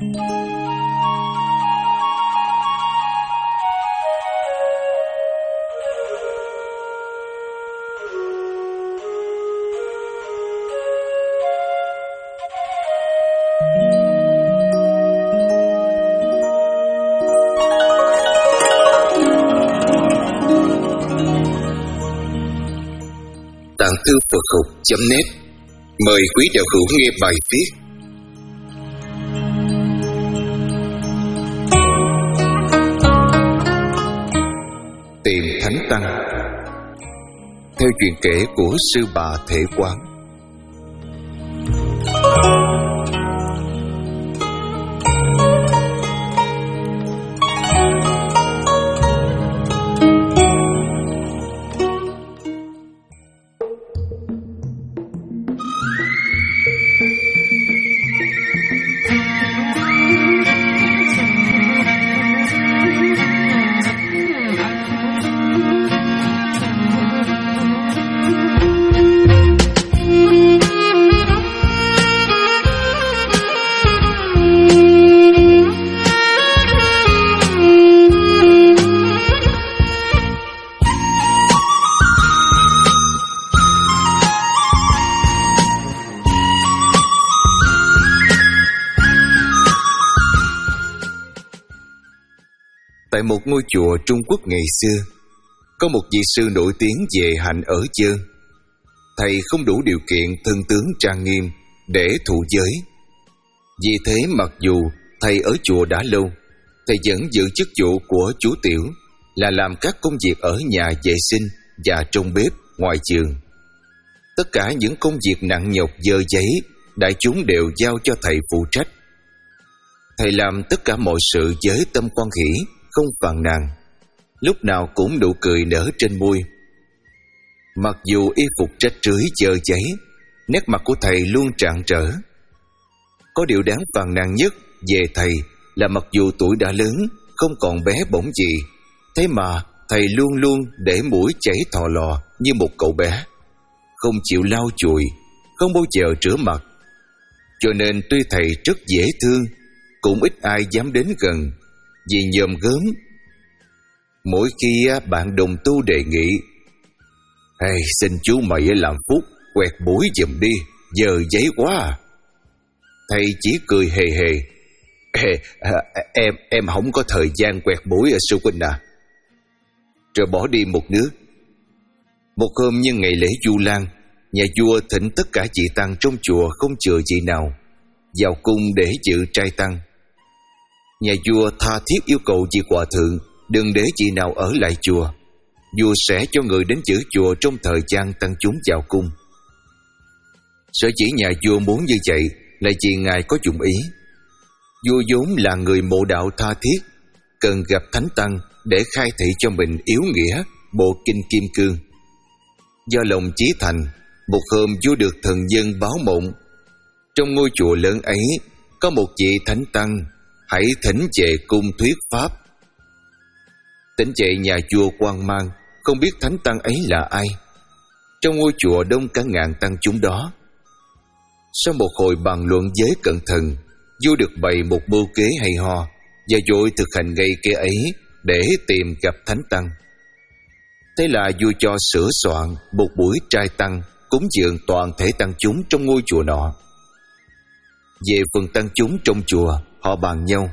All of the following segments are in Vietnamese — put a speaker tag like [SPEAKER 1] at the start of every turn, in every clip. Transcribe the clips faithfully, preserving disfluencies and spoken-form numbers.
[SPEAKER 1] Tạng thư Phật học chấm net mời quý đạo hữu nghe bài viết Tìm Thánh Tăng theo chuyện kể của Sư Bà Thể Quán. Tại một ngôi chùa Trung Quốc ngày xưa, có một vị sư nổi tiếng về hạnh ở chơn. Thầy không đủ điều kiện thân tướng trang nghiêm để thụ giới. Vì thế mặc dù thầy ở chùa đã lâu, thầy vẫn giữ chức vụ của chú tiểu là làm các công việc ở nhà vệ sinh và trong bếp ngoài trường. Tất cả những công việc nặng nhọc dơ giấy, đại chúng đều giao cho thầy phụ trách. Thầy làm tất cả mọi sự với tâm hoan hỷ, không phàn nàn, lúc nào cũng nụ cười nở trên môi. Mặc dù y phục rách rưới dơ giấy, nét mặt của thầy luôn rạng rỡ. Có điều đáng phàn nàn nhất về thầy là mặc dù tuổi đã lớn, không còn bé bỏng gì, thế mà thầy luôn luôn để mũi chảy thò lò như một cậu bé, không chịu lau chùi, không bao giờ rửa mặt. Cho nên tuy thầy rất dễ thương, cũng ít ai dám đến gần vì nhòm gớm. Mỗi khi bạn đồng tu đề nghị: "Hey, xin chú mày làm phúc quẹt mũi giùm đi, giờ giấy quá à." Thầy chỉ cười hề hề: Ê, à, em em không có thời gian quẹt mũi ở sư huynh à. Rồi bỏ đi một nước. Một hôm nhân ngày lễ Vu Lan, nhà vua thỉnh tất cả chị tăng trong chùa không chừa chị nào vào cung để dự trai tăng. Nhà vua tha thiết yêu cầu vị hòa thượng đừng để chị nào ở lại chùa. Vua sẽ cho người đến giữ chùa trong thời gian tăng chúng vào cung. Sở dĩ nhà vua muốn như vậy là vì ngài có dụng ý. Vua vốn là người mộ đạo tha thiết, cần gặp thánh tăng để khai thị cho mình yếu nghĩa bộ kinh Kim Cương. Do lòng chí thành, một hôm vua được thần nhân báo mộng, trong ngôi chùa lớn ấy có một vị thánh tăng, hãy thỉnh về cung thuyết pháp. Tỉnh dậy nhà vua hoang mang, không biết thánh tăng ấy là ai. Trong ngôi chùa đông cả ngàn tăng chúng đó. Sau một hồi bàn luận với cẩn thận, vua được bày một mưu kế hay ho và vội thực hành ngay kế ấy để tìm gặp thánh tăng. Thế là vua cho sửa soạn một buổi trai tăng cúng dường toàn thể tăng chúng trong ngôi chùa nọ. Về phần tăng chúng trong chùa, họ bàn nhau: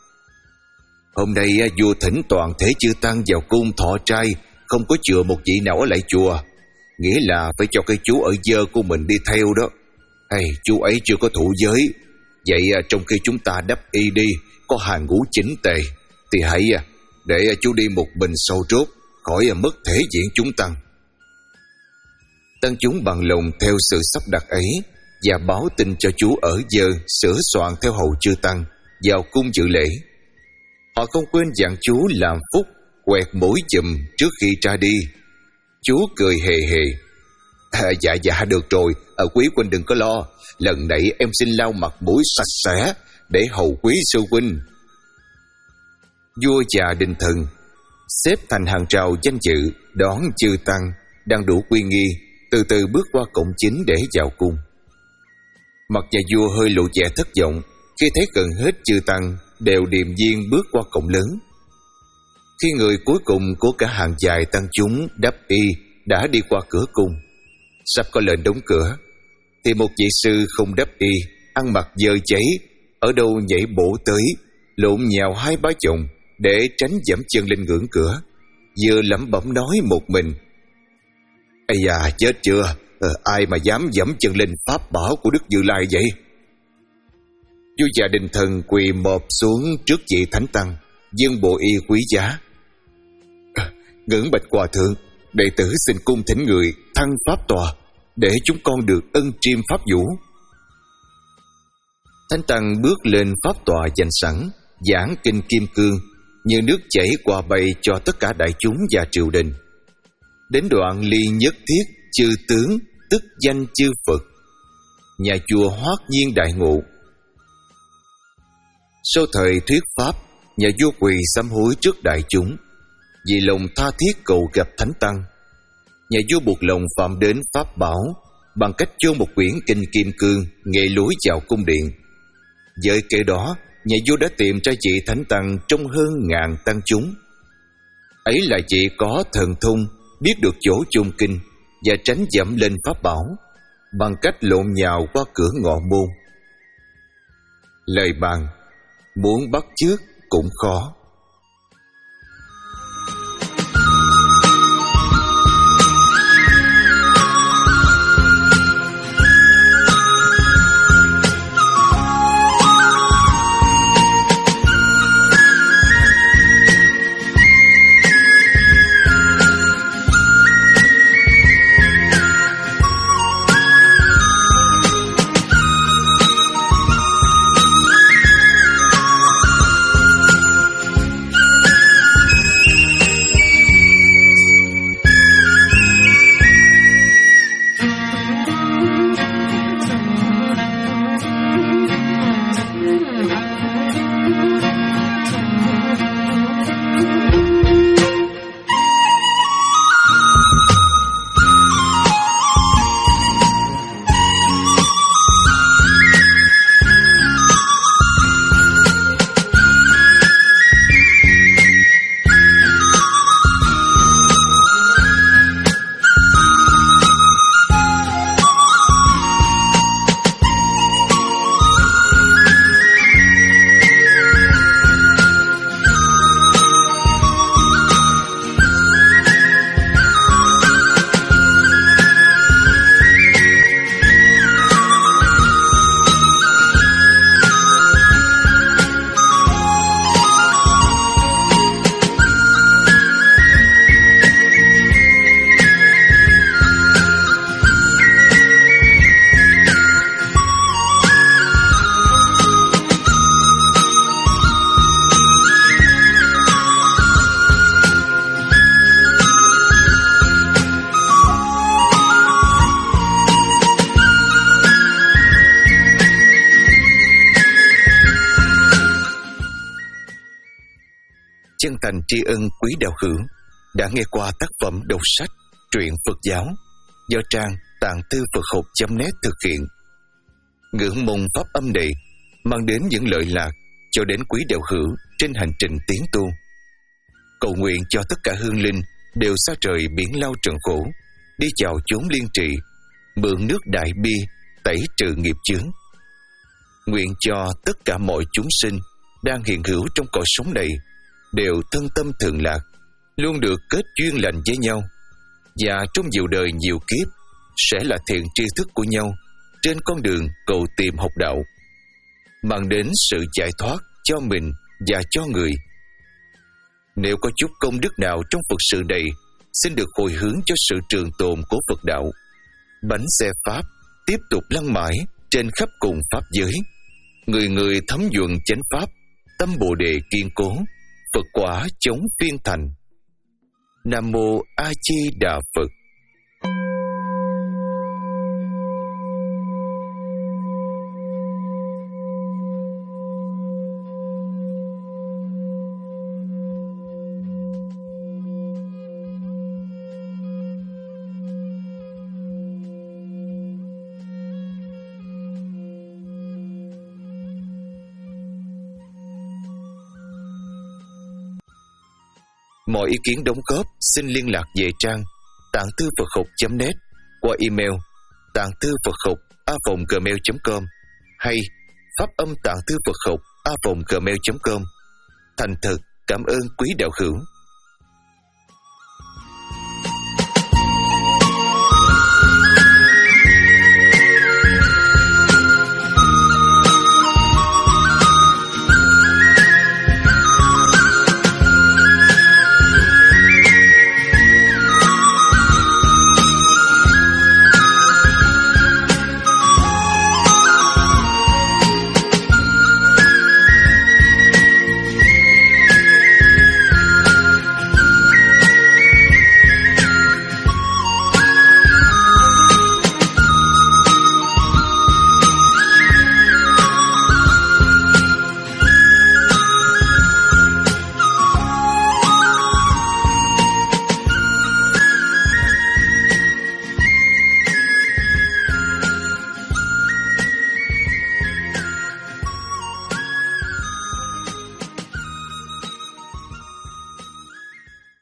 [SPEAKER 1] "Hôm nay vua thỉnh toàn thể chư tăng vào cung thọ trai, không có chừa một vị nào ở lại chùa, nghĩa là phải cho cái chú ở dơ của mình đi theo đó. Hey, chú ấy chưa có thụ giới, vậy trong khi chúng ta đắp y đi, có hàng ngũ chỉnh tề, thì hãy để chú đi một mình sau rốt, khỏi mất thể diện chúng tăng." Tăng chúng bằng lòng theo sự sắp đặt ấy và báo tin cho chú ở dơ sửa soạn theo hầu chư tăng vào cung dự lễ. Họ không quên dặn chú làm phúc quẹt mũi chùm trước khi ra đi. Chú cười hề hề: à, Dạ dạ được rồi, à, quý huynh đừng có lo, lần này em xin lau mặt mũi sạch sẽ để hầu quý sư huynh. Vua và đình thần xếp thành hàng rào danh dự đón chư tăng đang đủ uy nghi, từ từ bước qua cổng chính để vào cung. Mặt nhà vua hơi lộ vẻ thất vọng Khi thấy gần hết chư tăng đều điềm nhiên bước qua cổng lớn. Khi người cuối cùng của cả hàng dài tăng chúng đắp y đã đi qua cửa cung, sắp có lệnh đóng cửa, thì một vị sư không đắp y, ăn mặc dơ cháy, ở đâu nhảy bổ tới, lộn nhào hai bá chồng để tránh dẫm chân lên ngưỡng cửa, vừa lẩm bẩm nói một mình: "Ây da, chết chưa? Ờ, ai mà dám dẫm chân lên pháp bảo của Đức Như Lai vậy?" Vua già Đình Thần quỳ mọp xuống trước vị thánh tăng, dâng bộ y quý giá: à, "Ngưỡng bạch hòa thượng, đệ tử xin cung thỉnh người thăng pháp tòa, để chúng con được ân triêm pháp vũ." Thánh tăng bước lên pháp tòa dành sẵn, giảng kinh kim cương như nước chảy qua bay cho tất cả đại chúng và triều đình. Đến đoạn ly nhất thiết chư tướng, tức danh chư Phật, nhà chùa hoát nhiên đại ngộ. Sau thời thuyết pháp, nhà vua quỳ sám hối trước đại chúng, vì lòng tha thiết cầu gặp thánh tăng. Nhà vua buộc lòng phạm đến pháp bảo bằng cách chôn một quyển kinh kim cương nghệ lối vào cung điện. Với kế đó, nhà vua đã tìm ra vị thánh tăng trong hơn ngàn tăng chúng. Ấy là vị có thần thông, biết được chỗ chôn kinh và tránh dẫm lên pháp bảo bằng cách lộn nhào qua cửa ngọ môn. Lời bàn: muốn bắt chước cũng khó. Chân thành tri ân quý đạo hữu đã nghe qua tác phẩm đầu sách Truyện Phật giáo do trang tạng thư Phật học chấm net thực hiện. Ngưỡng mong pháp âm này mang đến những lợi lạc cho đến quý đạo hữu trên hành trình tiến tu. Cầu nguyện cho tất cả hương linh đều xa trời biển lao trần khổ, đi vào chốn liên trì, mượn nước đại bi tẩy trừ nghiệp chướng. Nguyện cho tất cả mọi chúng sinh đang hiện hữu trong cõi sống này đều thân tâm thường lạc, luôn được kết duyên lành với nhau, và trong nhiều đời nhiều kiếp sẽ là thiện tri thức của nhau trên con đường cầu tìm học đạo, mang đến sự giải thoát cho mình và cho người. Nếu có chút công đức nào trong Phật sự này, xin được hồi hướng cho sự trường tồn của Phật đạo. Bánh xe Pháp tiếp tục lăn mãi trên khắp cùng Pháp giới. Người người thấm nhuận chánh Pháp, tâm Bồ Đề kiên cố, Phật quả chống phiên thành. Nam Mô A Di Đà Phật. Mọi ý kiến đóng góp xin liên lạc về trang tạng thư Phật học chấm net qua email tạng thư Phật học a vòng gmail chấm com hay pháp âm tạng thư Phật học a vòng gmail chấm com. Thành thật cảm ơn quý đạo hữu.